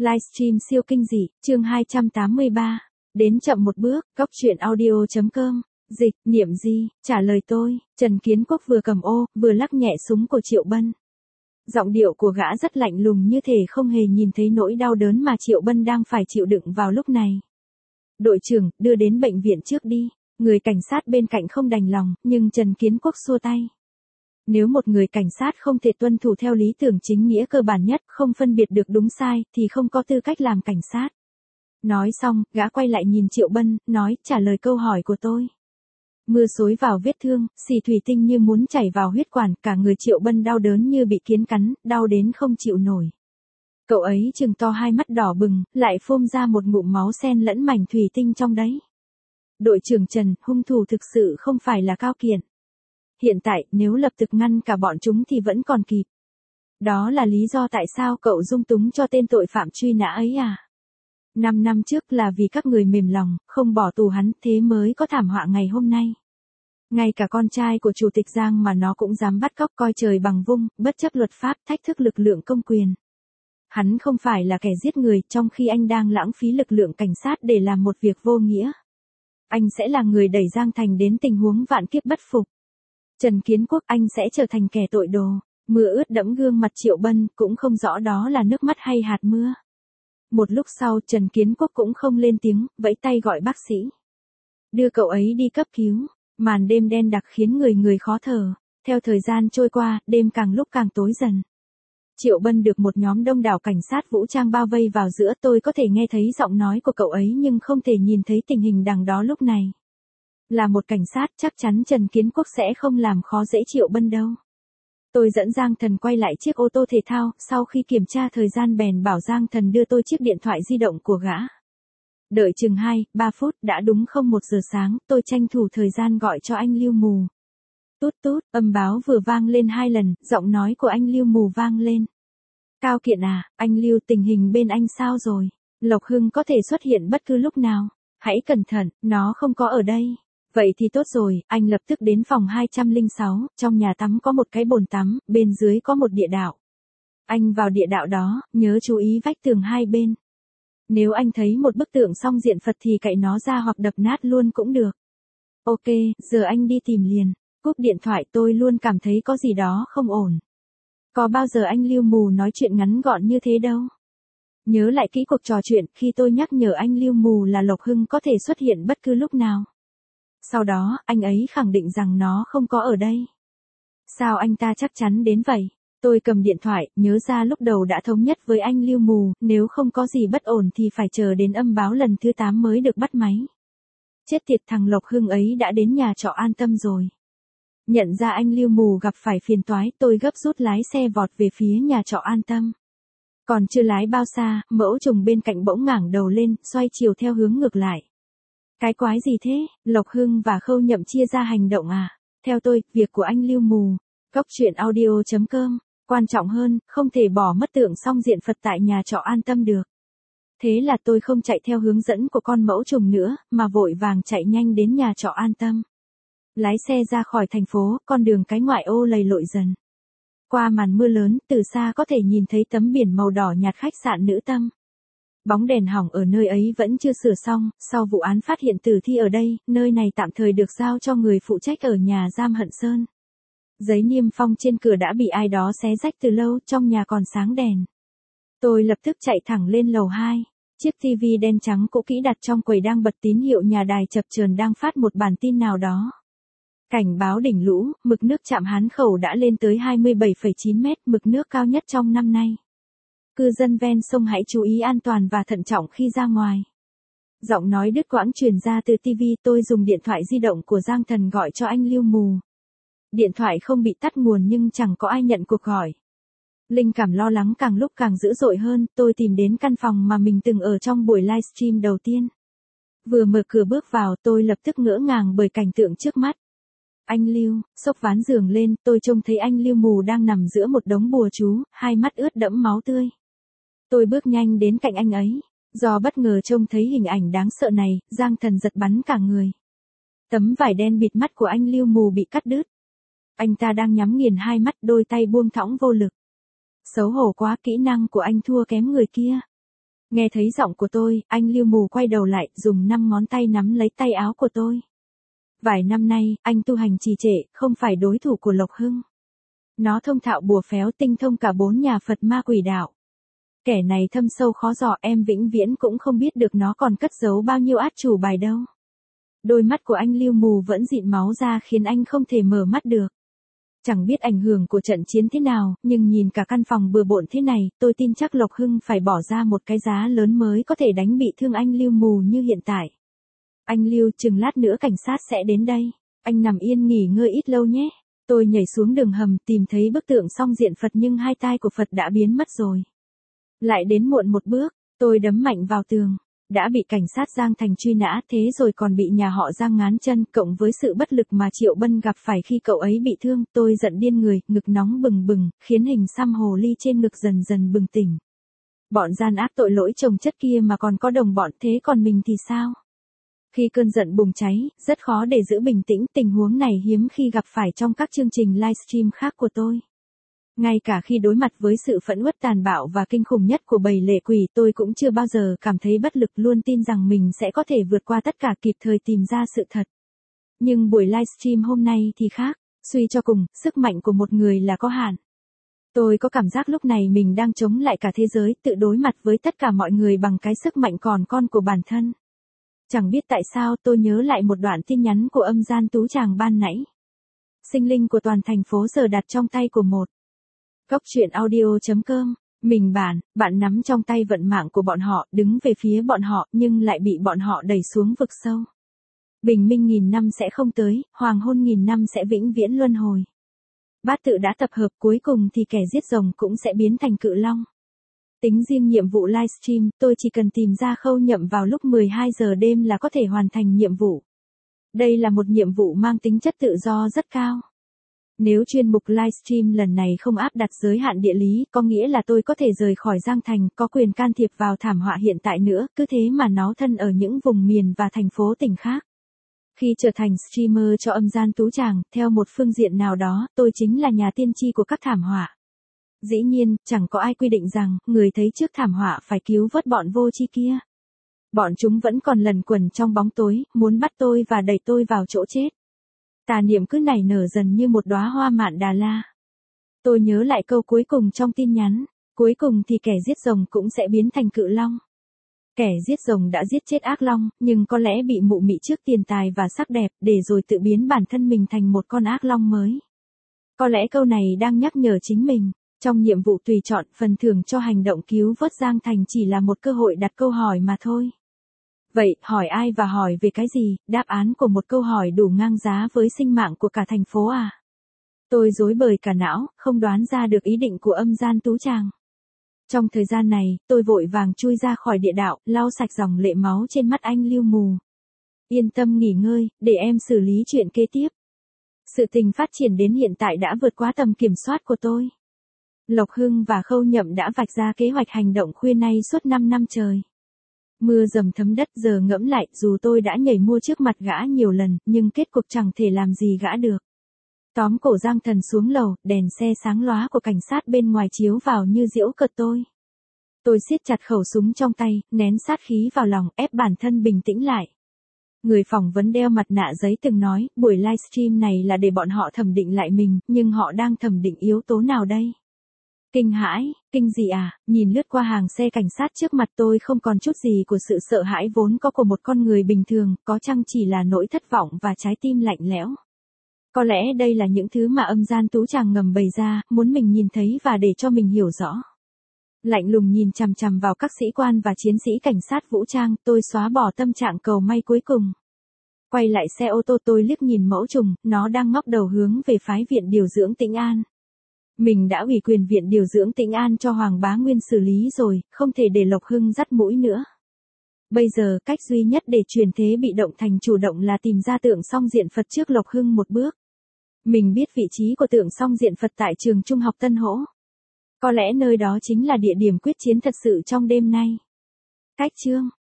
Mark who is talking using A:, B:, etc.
A: Livestream siêu kinh dị, chương 283. Đến chậm một bước, góc truyện audio.com. Dịch, niệm gì, trả lời tôi. Trần Kiến Quốc vừa cầm ô, vừa lắc nhẹ súng của Triệu Bân. Giọng điệu của gã rất lạnh lùng như thể không hề nhìn thấy nỗi đau đớn mà Triệu Bân đang phải chịu đựng vào lúc này. Đội trưởng, đưa đến bệnh viện trước đi. Người cảnh sát bên cạnh không đành lòng, nhưng Trần Kiến Quốc xua tay. Nếu một người cảnh sát không thể tuân thủ theo lý tưởng chính nghĩa cơ bản nhất, không phân biệt được đúng sai, thì không có tư cách làm cảnh sát. Nói xong, gã quay lại nhìn Triệu Bân, nói, trả lời câu hỏi của tôi. Mưa xối vào vết thương, xì thủy tinh như muốn chảy vào huyết quản, cả người Triệu Bân đau đớn như bị kiến cắn, đau đến không chịu nổi. Cậu ấy trừng to hai mắt đỏ bừng, lại phun ra một ngụm máu xen lẫn mảnh thủy tinh trong đấy. Đội trưởng Trần, hung thủ thực sự không phải là Cao Kiện. Hiện tại, nếu lập tức ngăn cả bọn chúng thì vẫn còn kịp. Đó là lý do tại sao cậu dung túng cho tên tội phạm truy nã ấy à? 5 năm trước là vì các người mềm lòng, không bỏ tù hắn, thế mới có thảm họa ngày hôm nay. Ngay cả con trai của Chủ tịch Giang mà nó cũng dám bắt cóc, coi trời bằng vung, bất chấp luật pháp, thách thức lực lượng công quyền. Hắn không phải là kẻ giết người, trong khi anh đang lãng phí lực lượng cảnh sát để làm một việc vô nghĩa. Anh sẽ là người đẩy Giang Thành đến tình huống vạn kiếp bất phục. Trần Kiến Quốc, anh sẽ trở thành kẻ tội đồ. Mưa ướt đẫm gương mặt Triệu Bân, cũng không rõ đó là nước mắt hay hạt mưa. Một lúc sau, Trần Kiến Quốc cũng không lên tiếng, vẫy tay gọi bác sĩ. Đưa cậu ấy đi cấp cứu. Màn đêm đen đặc khiến người khó thở. Theo thời gian trôi qua, đêm càng lúc càng tối dần. Triệu Bân được một nhóm đông đảo cảnh sát vũ trang bao vây vào giữa. Tôi có thể nghe thấy giọng nói của cậu ấy nhưng không thể nhìn thấy tình hình đằng đó lúc này. Là một cảnh sát, chắc chắn Trần Kiến Quốc sẽ không làm khó dễ Triệu Bân đâu. Tôi dẫn Giang Thần quay lại chiếc ô tô thể thao, sau khi kiểm tra thời gian bèn bảo Giang Thần đưa tôi chiếc điện thoại di động của gã. Đợi chừng 2-3 phút, đã đúng 1 giờ sáng, tôi tranh thủ thời gian gọi cho anh Lưu Mù. Tút tút, âm báo vừa vang lên 2 lần, giọng nói của anh Lưu Mù vang lên. Cao Kiện à, anh Lưu, tình hình bên anh sao rồi? Lộc Hưng có thể xuất hiện bất cứ lúc nào. Hãy cẩn thận, nó không có ở đây. Vậy thì tốt rồi, anh lập tức đến phòng 206, trong nhà tắm có một cái bồn tắm, bên dưới có một địa đạo. Anh vào địa đạo đó, nhớ chú ý vách tường hai bên. Nếu anh thấy một bức tượng song diện Phật thì cạy nó ra hoặc đập nát luôn cũng được. Ok, giờ anh đi tìm liền. Cúp điện thoại, tôi luôn cảm thấy có gì đó không ổn. Có bao giờ anh Lưu Mù nói chuyện ngắn gọn như thế đâu. Nhớ lại kỹ cuộc trò chuyện khi tôi nhắc nhở anh Lưu Mù là Lộc Hưng có thể xuất hiện bất cứ lúc nào. Sau đó, anh ấy khẳng định rằng nó không có ở đây. Sao anh ta chắc chắn đến vậy? Tôi cầm điện thoại, nhớ ra lúc đầu đã thống nhất với anh Lưu Mù, nếu không có gì bất ổn thì phải chờ đến âm báo lần thứ 8 mới được bắt máy. Chết tiệt, thằng Lộc Hưng ấy đã đến nhà trọ An Tâm rồi. Nhận ra anh Lưu Mù gặp phải phiền toái, tôi gấp rút lái xe vọt về phía nhà trọ An Tâm. Còn chưa lái bao xa, Mẫu Trùng bên cạnh bỗng ngẩng đầu lên, xoay chiều theo hướng ngược lại. Cái quái gì thế? Lộc Hưng và Khâu Nhậm chia ra hành động à? Theo tôi, việc của anh Lưu Mù. Góc truyện audio.com. Quan trọng hơn, không thể bỏ mất tượng song diện Phật tại nhà trọ An Tâm được. Thế là tôi không chạy theo hướng dẫn của con Mẫu Trùng nữa, mà vội vàng chạy nhanh đến nhà trọ An Tâm. Lái xe ra khỏi thành phố, con đường cái ngoại ô lầy lội dần. Qua màn mưa lớn, từ xa có thể nhìn thấy tấm biển màu đỏ nhạt khách sạn Nữ Tâm. Bóng đèn hỏng ở nơi ấy vẫn chưa sửa xong, sau vụ án phát hiện tử thi ở đây, nơi này tạm thời được giao cho người phụ trách ở nhà giam Hận Sơn. Giấy niêm phong trên cửa đã bị ai đó xé rách từ lâu, trong nhà còn sáng đèn. Tôi lập tức chạy thẳng lên lầu 2. Chiếc TV đen trắng cũ kỹ đặt trong quầy đang bật tín hiệu nhà đài chập chờn đang phát một bản tin nào đó. Cảnh báo đỉnh lũ, mực nước trạm Hán Khẩu đã lên tới 27,9 mét, mực nước cao nhất trong năm nay. Cư dân ven sông hãy chú ý an toàn và thận trọng khi ra ngoài. Giọng nói đứt quãng truyền ra từ TV, tôi dùng điện thoại di động của Giang Thần gọi cho anh Lưu Mù. Điện thoại không bị tắt nguồn nhưng chẳng có ai nhận cuộc gọi. Linh cảm lo lắng càng lúc càng dữ dội hơn, tôi tìm đến căn phòng mà mình từng ở trong buổi livestream đầu tiên. Vừa mở cửa bước vào, tôi lập tức ngỡ ngàng bởi cảnh tượng trước mắt. Anh Lưu, xốc ván giường lên, tôi trông thấy anh Lưu Mù đang nằm giữa một đống bùa chú, hai mắt ướt đẫm máu tươi. Tôi bước nhanh đến cạnh anh ấy. Do bất ngờ trông thấy hình ảnh đáng sợ này, Giang Thần giật bắn cả người. Tấm vải đen bịt mắt của anh Lưu Mù bị cắt đứt. Anh ta đang nhắm nghiền hai mắt, đôi tay buông thõng vô lực. Xấu hổ quá, kỹ năng của anh thua kém người kia. Nghe thấy giọng của tôi, anh Lưu Mù quay đầu lại, dùng 5 ngón tay nắm lấy tay áo của tôi. Vài năm nay, anh tu hành trì trệ, không phải đối thủ của Lộc Hưng. Nó thông thạo bùa phéo tinh thông cả 4 nhà Phật ma quỷ đạo. Kẻ này thâm sâu khó dò, em vĩnh viễn cũng không biết được nó còn cất giấu bao nhiêu át chủ bài đâu. Đôi mắt của anh Lưu Mù vẫn dịn máu ra khiến anh không thể mở mắt được. Chẳng biết ảnh hưởng của trận chiến thế nào, nhưng nhìn cả căn phòng bừa bộn thế này, tôi tin chắc Lộc Hưng phải bỏ ra một cái giá lớn mới có thể đánh bị thương anh Lưu Mù như hiện tại. Anh Lưu, chừng lát nữa cảnh sát sẽ đến đây. Anh nằm yên nghỉ ngơi ít lâu nhé. Tôi nhảy xuống đường hầm tìm thấy bức tượng song diện Phật nhưng hai tai của Phật đã biến mất rồi. Lại đến muộn một bước, tôi đấm mạnh vào tường. Đã bị cảnh sát Giang Thành truy nã thế rồi còn bị nhà họ Giang ngán chân, cộng với sự bất lực mà Triệu Bân gặp phải khi cậu ấy bị thương, tôi giận điên người, ngực nóng bừng bừng, khiến hình xăm hồ ly trên ngực dần dần bừng tỉnh. Bọn gian ác tội lỗi chồng chất kia mà còn có đồng bọn, thế còn mình thì sao? Khi cơn giận bùng cháy, rất khó để giữ bình tĩnh, tình huống này hiếm khi gặp phải trong các chương trình livestream khác của tôi. Ngay cả khi đối mặt với sự phẫn uất tàn bạo và kinh khủng nhất của bầy lệ quỷ, tôi cũng chưa bao giờ cảm thấy bất lực, luôn tin rằng mình sẽ có thể vượt qua tất cả, kịp thời tìm ra sự thật. Nhưng buổi livestream hôm nay thì khác, suy cho cùng, sức mạnh của một người là có hạn. Tôi có cảm giác lúc này mình đang chống lại cả thế giới, tự đối mặt với tất cả mọi người bằng cái sức mạnh còn con của bản thân. Chẳng biết tại sao tôi nhớ lại một đoạn tin nhắn của Âm Gian Tú Tràng ban nãy. Sinh linh của toàn thành phố giờ đặt trong tay của một. Góc truyện audio.com. Mình bạn nắm trong tay vận mạng của bọn họ, đứng về phía bọn họ nhưng lại bị bọn họ đẩy xuống vực sâu. Bình minh 1000 năm sẽ không tới, hoàng hôn 1000 năm sẽ vĩnh viễn luân hồi. Bát tự đã tập hợp, cuối cùng thì kẻ giết rồng cũng sẽ biến thành cự long. Tính riêng nhiệm vụ livestream, tôi chỉ cần tìm ra Khâu Nhậm vào lúc 12 giờ đêm là có thể hoàn thành nhiệm vụ. Đây là một nhiệm vụ mang tính chất tự do rất cao. Nếu chuyên mục livestream lần này không áp đặt giới hạn địa lý, có nghĩa là tôi có thể rời khỏi Giang Thành, có quyền can thiệp vào thảm họa hiện tại nữa, cứ thế mà nó thân ở những vùng miền và thành phố tỉnh khác. Khi trở thành streamer cho Âm Gian Tú Tràng, theo một phương diện nào đó, tôi chính là nhà tiên tri của các thảm họa. Dĩ nhiên, chẳng có ai quy định rằng, người thấy trước thảm họa phải cứu vớt bọn vô tri kia. Bọn chúng vẫn còn lẩn quẩn trong bóng tối, muốn bắt tôi và đẩy tôi vào chỗ chết. Tà niệm cứ nảy nở dần như một đóa hoa mạn Đà La. Tôi nhớ lại câu cuối cùng trong tin nhắn, cuối cùng thì kẻ giết rồng cũng sẽ biến thành cự long. Kẻ giết rồng đã giết chết ác long, nhưng có lẽ bị mụ mị trước tiền tài và sắc đẹp, để rồi tự biến bản thân mình thành một con ác long mới. Có lẽ câu này đang nhắc nhở chính mình. Trong nhiệm vụ tùy chọn, phần thưởng cho hành động cứu vớt Giang Thành chỉ là một cơ hội đặt câu hỏi mà thôi. Vậy, hỏi ai và hỏi về cái gì? Đáp án của một câu hỏi đủ ngang giá với sinh mạng của cả thành phố à? Tôi rối bời cả não, không đoán ra được ý định của Âm Gian Tú Tràng. Trong thời gian này, tôi vội vàng chui ra khỏi địa đạo, lau sạch dòng lệ máu trên mắt anh Lưu Mù. Yên tâm nghỉ ngơi, để em xử lý chuyện kế tiếp. Sự tình phát triển đến hiện tại đã vượt quá tầm kiểm soát của tôi. Lộc Hưng và Khâu Nhậm đã vạch ra kế hoạch hành động khuya nay suốt 5 năm trời. Mưa dầm thấm đất, giờ ngẫm lại, dù tôi đã nhảy mua trước mặt gã nhiều lần, nhưng kết cục chẳng thể làm gì gã được. Tóm cổ Giang Thần xuống lầu, đèn xe sáng lóa của cảnh sát bên ngoài chiếu vào như giễu cợt tôi. Tôi siết chặt khẩu súng trong tay, nén sát khí vào lòng, ép bản thân bình tĩnh lại. Người phỏng vấn đeo mặt nạ giấy từng nói, buổi livestream này là để bọn họ thẩm định lại mình, nhưng họ đang thẩm định yếu tố nào đây? Kinh hãi, kinh gì à? Nhìn lướt qua hàng xe cảnh sát trước mặt tôi không còn chút gì của sự sợ hãi vốn có của một con người bình thường, có chăng chỉ là nỗi thất vọng và trái tim lạnh lẽo. Có lẽ đây là những thứ mà Âm Gian Tú Tràng ngầm bày ra, muốn mình nhìn thấy và để cho mình hiểu rõ. Lạnh lùng nhìn chằm chằm vào các sĩ quan và chiến sĩ cảnh sát vũ trang, tôi xóa bỏ tâm trạng cầu may cuối cùng. Quay lại xe ô tô, tôi liếc nhìn mẫu trùng, nó đang ngóc đầu hướng về phái viện điều dưỡng Tĩnh An. Mình đã ủy quyền viện điều dưỡng Tĩnh An cho Hoàng Bá Nguyên xử lý rồi, không thể để Lộc Hưng dắt mũi nữa. Bây giờ, cách duy nhất để chuyển thế bị động thành chủ động là tìm ra tượng song diện Phật trước Lộc Hưng một bước. Mình biết vị trí của tượng song diện Phật tại trường trung học Tân Hỗ. Có lẽ nơi đó chính là địa điểm quyết chiến thật sự trong đêm nay. Cách chương